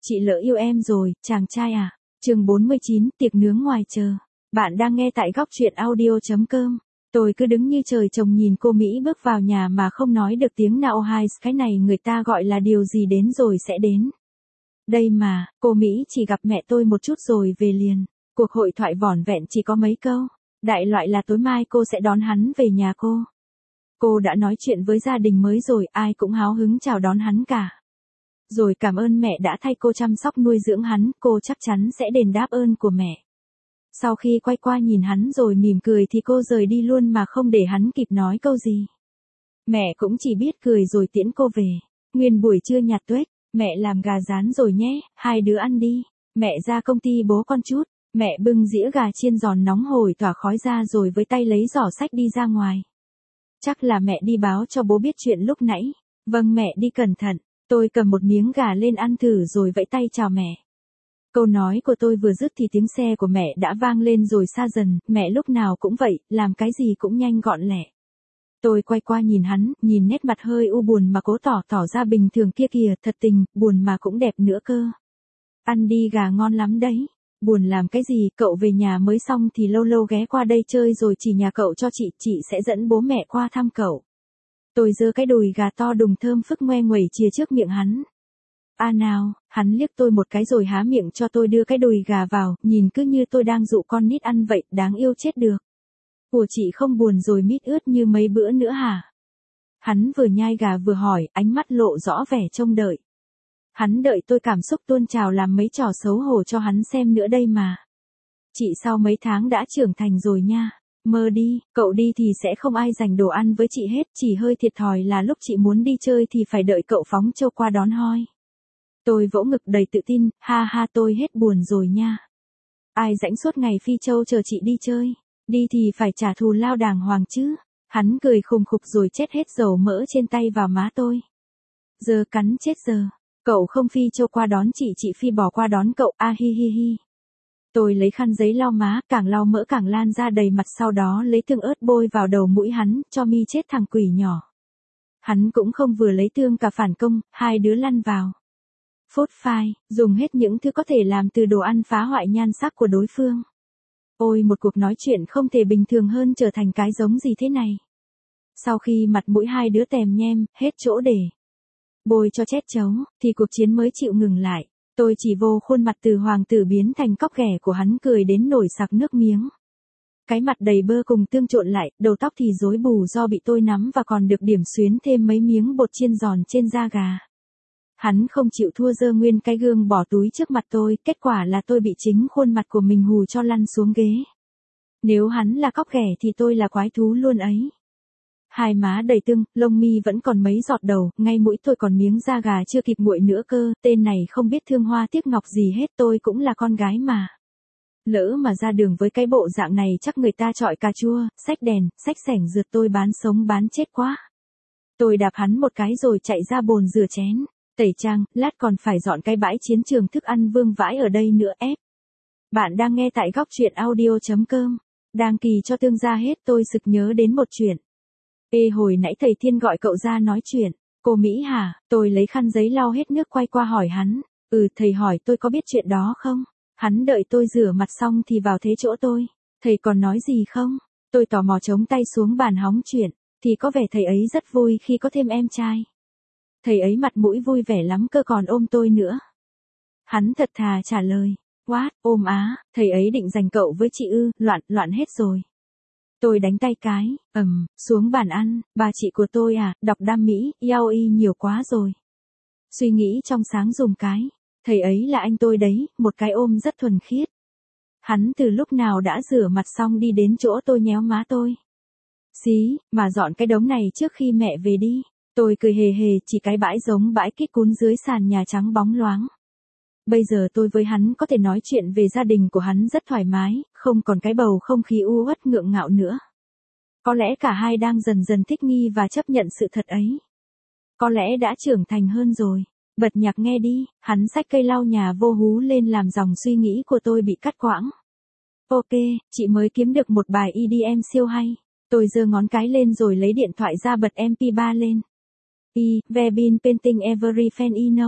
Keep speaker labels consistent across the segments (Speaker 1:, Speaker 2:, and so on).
Speaker 1: Chị lỡ yêu em rồi, chàng trai à. Chương 49, tiệc nướng ngoài chờ. Bạn đang nghe tại góc truyện audio.com. Tôi cứ đứng như trời trồng nhìn cô Mỹ bước vào nhà mà không nói được tiếng nào. Hai, cái này người ta gọi là điều gì đến rồi sẽ đến. Đây mà, cô Mỹ chỉ gặp mẹ tôi một chút rồi về liền. Cuộc hội thoại vỏn vẹn chỉ có mấy câu. Đại loại là tối mai cô sẽ đón hắn về nhà cô. Cô đã nói chuyện với gia đình mới rồi, ai cũng háo hứng chào đón hắn cả. Rồi cảm ơn mẹ đã thay cô chăm sóc nuôi dưỡng hắn, cô chắc chắn sẽ đền đáp ơn của mẹ. Sau khi quay qua nhìn hắn rồi mỉm cười thì cô rời đi luôn mà không để hắn kịp nói câu gì. Mẹ cũng chỉ biết cười rồi tiễn cô về. Nguyên buổi trưa nhạt tuếch, mẹ làm gà rán rồi nhé, hai đứa ăn đi. Mẹ ra công ty bố con chút, mẹ bưng dĩa gà chiên giòn nóng hổi tỏa khói ra rồi với tay lấy giỏ xách đi ra ngoài. Chắc là mẹ đi báo cho bố biết chuyện lúc nãy. Vâng mẹ đi cẩn thận. Tôi cầm một miếng gà lên ăn thử rồi vẫy tay chào mẹ. Câu nói của tôi vừa dứt thì tiếng xe của mẹ đã vang lên rồi xa dần, mẹ lúc nào cũng vậy, làm cái gì cũng nhanh gọn lẹ. Tôi quay qua nhìn hắn, nhìn nét mặt hơi u buồn mà cố tỏ ra bình thường kia kìa, thật tình, buồn mà cũng đẹp nữa cơ. Ăn đi gà ngon lắm đấy. Buồn làm cái gì, cậu về nhà mới xong thì lâu lâu ghé qua đây chơi rồi chỉ nhà cậu cho chị sẽ dẫn bố mẹ qua thăm cậu. Tôi giơ cái đùi gà to đùng thơm phức ngoe nguẩy chìa trước miệng hắn. À nào, hắn liếc tôi một cái rồi há miệng cho tôi đưa cái đùi gà vào, nhìn cứ như tôi đang dụ con nít ăn vậy, đáng yêu chết được. Của chị không buồn rồi mít ướt như mấy bữa nữa hả? Hắn vừa nhai gà vừa hỏi, ánh mắt lộ rõ vẻ trông đợi. Hắn đợi tôi cảm xúc tuôn trào làm mấy trò xấu hổ cho hắn xem nữa đây mà. Chị sau mấy tháng đã trưởng thành rồi nha. Mơ đi, cậu đi thì sẽ không ai dành đồ ăn với chị hết, chỉ hơi thiệt thòi là lúc chị muốn đi chơi thì phải đợi cậu phóng châu qua đón hoi. Tôi vỗ ngực đầy tự tin, ha ha tôi hết buồn rồi nha. Ai rảnh suốt ngày phi châu chờ chị đi chơi, đi thì phải trả thù lao đàng hoàng chứ. Hắn cười khùng khục rồi chết hết dầu mỡ trên tay vào má tôi. Giờ cắn chết giờ, cậu không phi châu qua đón chị phi bò qua đón cậu, a hi hi hi. Tôi lấy khăn giấy lau má, càng lau mỡ càng lan ra đầy mặt, sau đó lấy tương ớt bôi vào đầu mũi hắn, cho mi chết thằng quỷ nhỏ. Hắn cũng không vừa lấy tương cả phản công, hai đứa lăn vào. Phốt phai, dùng hết những thứ có thể làm từ đồ ăn phá hoại nhan sắc của đối phương. Ôi một cuộc nói chuyện không thể bình thường hơn trở thành cái giống gì thế này. Sau khi mặt mũi hai đứa tèm nhem, hết chỗ để bôi cho chết chấu, thì cuộc chiến mới chịu ngừng lại. Tôi chỉ vô khuôn mặt từ hoàng tử biến thành cóc ghẻ của hắn cười đến nổi sặc nước miếng. Cái mặt đầy bơ cùng tương trộn lại, đầu tóc thì rối bù do bị tôi nắm và còn được điểm xuyến thêm mấy miếng bột chiên giòn trên da gà. Hắn không chịu thua giơ nguyên cái gương bỏ túi trước mặt tôi, kết quả là tôi bị chính khuôn mặt của mình hù cho lăn xuống ghế. Nếu hắn là cóc ghẻ thì tôi là quái thú luôn ấy. Hai má đầy tương, lông mi vẫn còn mấy giọt đầu, ngay mũi tôi còn miếng da gà chưa kịp nguội nữa cơ, tên này không biết thương hoa tiếc ngọc gì hết, tôi cũng là con gái mà. Lỡ mà ra đường với cái bộ dạng này chắc người ta chọi cà chua, xách đèn, xách xẻng rượt tôi bán sống bán chết quá. Tôi đạp hắn một cái rồi chạy ra bồn rửa chén, tẩy trang, lát còn phải dọn cái bãi chiến trường thức ăn vương vãi ở đây nữa ép. Bạn đang nghe tại góc truyện audio.com, đang kỳ cho tương gia hết tôi sực nhớ đến một chuyện. Ê hồi nãy thầy Thiên gọi cậu ra nói chuyện, cô Mỹ hả, tôi lấy khăn giấy lau hết nước quay qua hỏi hắn, thầy hỏi tôi có biết chuyện đó không? Hắn đợi tôi rửa mặt xong thì vào thế chỗ tôi, thầy còn nói gì không? Tôi tò mò chống tay xuống bàn hóng chuyện, thì có vẻ thầy ấy rất vui khi có thêm em trai. Thầy ấy mặt mũi vui vẻ lắm cơ còn ôm tôi nữa. Hắn thật thà trả lời, what, ôm á, thầy ấy định giành cậu với chị ư, loạn hết rồi. Tôi đánh tay cái, xuống bàn ăn, bà chị của tôi à, đọc đam mỹ, yaoi nhiều quá rồi. Suy nghĩ trong sáng dùng cái, thầy ấy là anh tôi đấy, một cái ôm rất thuần khiết. Hắn từ lúc nào đã rửa mặt xong đi đến chỗ tôi nhéo má tôi. Xí, mà dọn cái đống này trước khi mẹ về đi. Tôi cười hề hề chỉ cái bãi giống bãi kít cún dưới sàn nhà trắng bóng loáng. Bây giờ tôi với hắn có thể nói chuyện về gia đình của hắn rất thoải mái, không còn cái bầu không khí u uất ngượng ngạo nữa. Có lẽ cả hai đang dần dần thích nghi và chấp nhận sự thật ấy. Có lẽ đã trưởng thành hơn rồi. Bật nhạc nghe đi, hắn xách cây lau nhà vô hú lên làm dòng suy nghĩ của tôi bị cắt quãng. Ok, chị mới kiếm được một bài EDM siêu hay. Tôi giơ ngón cái lên rồi lấy điện thoại ra bật MP3 lên. We've been painting every fan you know.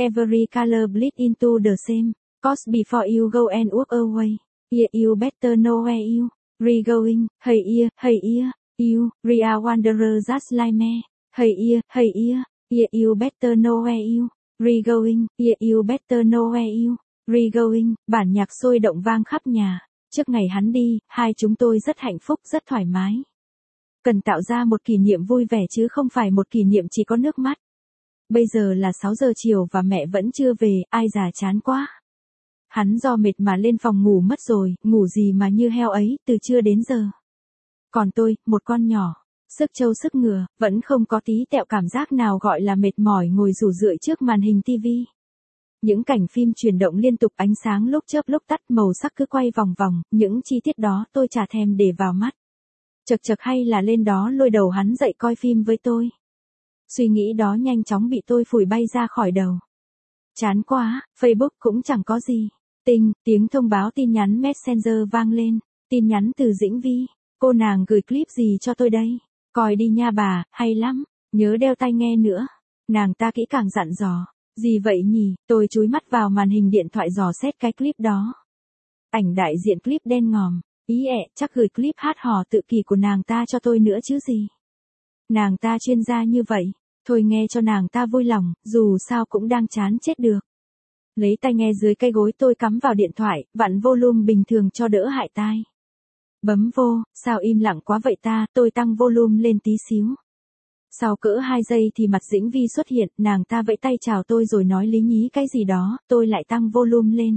Speaker 1: Every color bleed into the same. Cause before you go and walk away. Yeah, you better know where you re-going. Hey yeah, you, real wanderer just like me. Hey yeah, you better know where you re-going. Yeah, you better know where you re-going. Bản nhạc sôi động vang khắp nhà. Trước ngày hắn đi, hai chúng tôi rất hạnh phúc, rất thoải mái. Cần tạo ra một kỷ niệm vui vẻ chứ không phải một kỷ niệm chỉ có nước mắt. Bây giờ là 6 giờ chiều và mẹ vẫn chưa về, ai già chán quá. Hắn do mệt mà lên phòng ngủ mất rồi, ngủ gì mà như heo ấy, từ trưa đến giờ. Còn tôi, một con nhỏ, sức trâu sức ngựa, vẫn không có tí tẹo cảm giác nào gọi là mệt mỏi ngồi rủ rượi trước màn hình tivi. Những cảnh phim chuyển động liên tục, ánh sáng lúc chớp lúc tắt, màu sắc cứ quay vòng vòng, những chi tiết đó tôi chả thèm để vào mắt. Chật hay là lên đó lôi đầu hắn dậy coi phim với tôi. Suy nghĩ đó nhanh chóng bị tôi phủi bay ra khỏi đầu. Chán quá, Facebook cũng chẳng có gì. Tiếng thông báo tin nhắn Messenger vang lên, tin nhắn từ Dĩnh Vi. Cô nàng gửi clip gì cho tôi đây? Coi đi nha bà, hay lắm, nhớ đeo tai nghe nữa. Nàng ta kỹ càng dặn dò. Gì vậy nhỉ? Tôi chúi mắt vào màn hình điện thoại dò xét cái clip đó. Ảnh đại diện clip đen ngòm. Ý chắc gửi clip hát hò tự kỷ của nàng ta cho tôi nữa chứ gì. Nàng ta chuyên gia như vậy, thôi nghe cho nàng ta vui lòng, dù sao cũng đang chán chết được. Lấy tai nghe dưới cái gối tôi cắm vào điện thoại, vặn volume bình thường cho đỡ hại tai. Bấm vô, sao im lặng quá vậy ta, tôi tăng volume lên tí xíu. Sau cỡ 2 giây thì mặt Dĩnh Vi xuất hiện, nàng ta vẫy tay chào tôi rồi nói lý nhí cái gì đó, tôi lại tăng volume lên.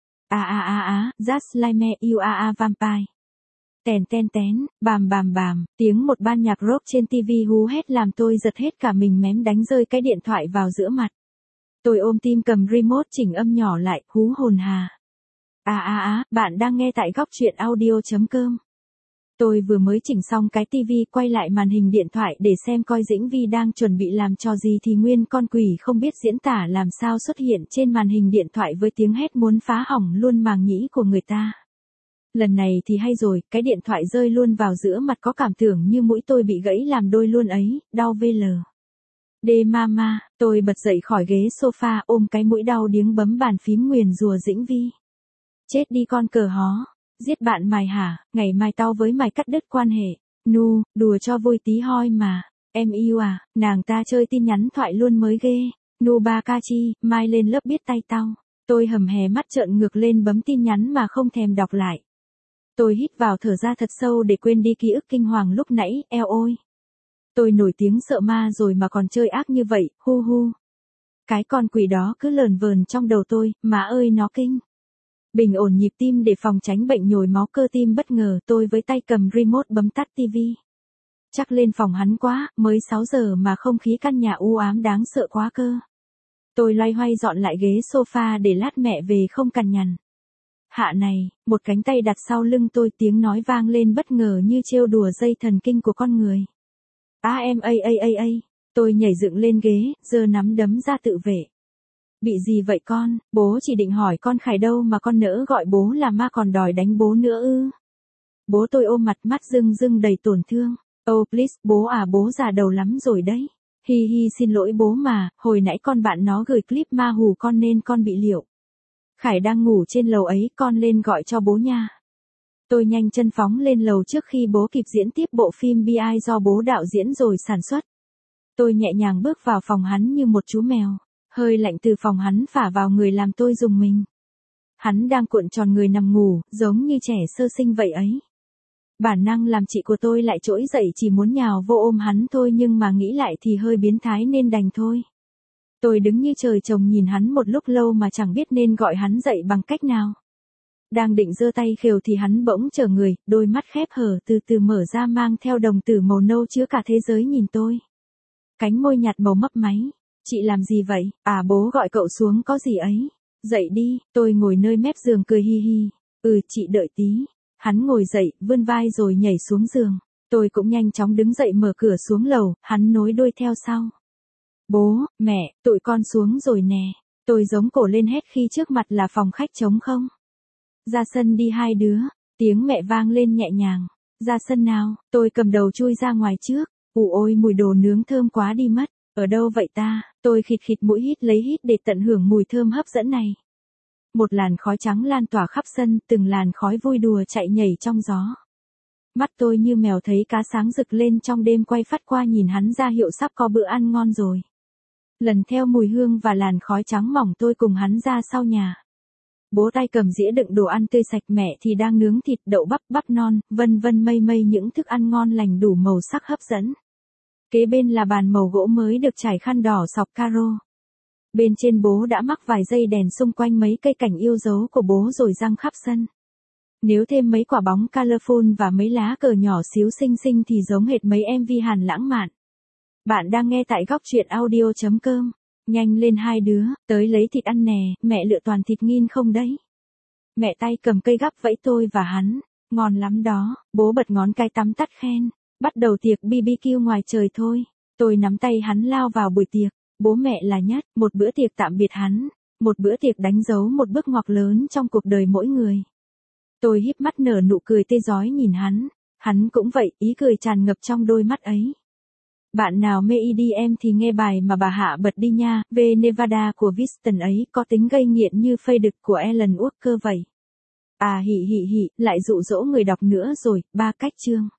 Speaker 1: Just like me you are a vampire. Tén, bàm, tiếng một ban nhạc rock trên TV hú hét làm tôi giật hết cả mình, mém đánh rơi cái điện thoại vào giữa mặt. Tôi ôm tim cầm remote chỉnh âm nhỏ lại, hú hồn hà. Bạn đang nghe tại góc truyện audio.com. Tôi vừa mới chỉnh xong cái TV, quay lại màn hình điện thoại để xem coi Dĩnh Vi đang chuẩn bị làm trò gì thì nguyên con quỷ không biết diễn tả làm sao xuất hiện trên màn hình điện thoại với tiếng hét muốn phá hỏng luôn màng nhĩ của người ta. Lần này thì hay rồi, cái điện thoại rơi luôn vào giữa mặt, có cảm tưởng như mũi tôi bị gãy làm đôi luôn ấy, đau VL. Mama, tôi bật dậy khỏi ghế sofa, ôm cái mũi đau điếng bấm bàn phím nguyền rủa Dĩnh Vi. Chết đi con cờ hó, giết bạn mày hả, ngày mai tao với mày cắt đứt quan hệ. Nu, đùa cho vui tí hoi mà. Em yêu à, nàng ta chơi tin nhắn thoại luôn mới ghê. Nu Bakachi, mai lên lớp biết tay tao. Tôi hầm hè mắt trợn ngược lên bấm tin nhắn mà không thèm đọc lại. Tôi hít vào thở ra thật sâu để quên đi ký ức kinh hoàng lúc nãy, eo ôi. Tôi nổi tiếng sợ ma rồi mà còn chơi ác như vậy, hu. Cái con quỷ đó cứ lờn vờn trong đầu tôi, má ơi nó kinh. Bình ổn nhịp tim để phòng tránh bệnh nhồi máu cơ tim bất ngờ, tôi với tay cầm remote bấm tắt tivi. Chắc lên phòng hắn quá, mới 6 giờ mà không khí căn nhà u ám đáng sợ quá cơ. Tôi loay hoay dọn lại ghế sofa để lát mẹ về không cằn nhằn. Hạ này, một cánh tay đặt sau lưng tôi, tiếng nói vang lên bất ngờ như trêu đùa dây thần kinh của con người. Em tôi nhảy dựng lên ghế, giơ nắm đấm ra tự vệ. Bị gì vậy con, bố chỉ định hỏi con Khải đâu mà con nỡ gọi bố là ma còn đòi đánh bố nữa ư. Bố tôi ôm mặt, mắt rưng đầy tổn thương. Oh please, bố à, bố già đầu lắm rồi đấy. Hi xin lỗi bố mà, hồi nãy con bạn nó gửi clip ma hù con nên con bị liệu. Khải đang ngủ trên lầu ấy, con lên gọi cho bố nha. Tôi nhanh chân phóng lên lầu trước khi bố kịp diễn tiếp bộ phim bi do bố đạo diễn rồi sản xuất. Tôi nhẹ nhàng bước vào phòng hắn như một chú mèo. Hơi lạnh từ phòng hắn phả vào người làm tôi rùng mình. Hắn đang cuộn tròn người nằm ngủ, giống như trẻ sơ sinh vậy ấy. Bản năng làm chị của tôi lại trỗi dậy chỉ muốn nhào vô ôm hắn thôi, nhưng mà nghĩ lại thì hơi biến thái nên đành thôi. Tôi đứng như trời trồng nhìn hắn một lúc lâu mà chẳng biết nên gọi hắn dậy bằng cách nào. Đang định giơ tay khều thì hắn bỗng trở người, đôi mắt khép hở từ từ mở ra mang theo đồng tử màu nâu chứa cả thế giới nhìn tôi. Cánh môi nhạt màu mấp máy. Chị làm gì vậy? Bố gọi cậu xuống có gì ấy. Dậy đi, tôi ngồi nơi mép giường cười hi. Chị đợi tí. Hắn ngồi dậy, vươn vai rồi nhảy xuống giường. Tôi cũng nhanh chóng đứng dậy mở cửa xuống lầu, hắn nối đuôi theo sau. Bố, mẹ, tụi con xuống rồi nè. Tôi giống cổ lên hét khi trước mặt là phòng khách trống không. Ra sân đi hai đứa, tiếng mẹ vang lên nhẹ nhàng. Ra sân nào, tôi cầm đầu chui ra ngoài trước. Ôi mùi đồ nướng thơm quá đi mất. Ở đâu vậy ta? Tôi khịt khịt mũi hít để tận hưởng mùi thơm hấp dẫn này. Một làn khói trắng lan tỏa khắp sân, từng làn khói vui đùa chạy nhảy trong gió. Mắt tôi như mèo thấy cá sáng rực lên trong đêm, quay phát qua nhìn hắn ra hiệu sắp có bữa ăn ngon rồi. Lần theo mùi hương và làn khói trắng mỏng, tôi cùng hắn ra sau nhà. Bố tay cầm dĩa đựng đồ ăn tươi sạch, mẹ thì đang nướng thịt, đậu bắp, bắp non, vân vân mây mây những thức ăn ngon lành đủ màu sắc hấp dẫn. Kế bên là bàn màu gỗ mới được trải khăn đỏ sọc caro. Bên trên bố đã mắc vài dây đèn xung quanh mấy cây cảnh yêu dấu của bố rồi răng khắp sân. Nếu thêm mấy quả bóng colorful và mấy lá cờ nhỏ xíu xinh xinh thì giống hệt mấy MV Hàn lãng mạn. Bạn đang nghe tại góc truyện audio.com. Nhanh lên hai đứa, tới lấy thịt ăn nè, mẹ lựa toàn thịt nghiên không đấy. Mẹ tay cầm cây gắp vẫy tôi và hắn, ngon lắm đó, bố bật ngón cái tắm tắt khen. Bắt đầu tiệc BBQ ngoài trời thôi. Tôi nắm tay hắn lao vào buổi tiệc. Bố mẹ là nhất, một bữa tiệc tạm biệt hắn. Một bữa tiệc đánh dấu một bước ngoặt lớn trong cuộc đời mỗi người. Tôi híp mắt nở nụ cười tê rói nhìn hắn. Hắn cũng vậy, ý cười tràn ngập trong đôi mắt ấy. Bạn nào mê EDM thì nghe bài mà bà Hạ bật đi nha, về Nevada của Winston ấy, có tính gây nghiện như Faded của Alan Walker vậy. À hị, lại dụ dỗ người đọc nữa rồi, 3 cách chương.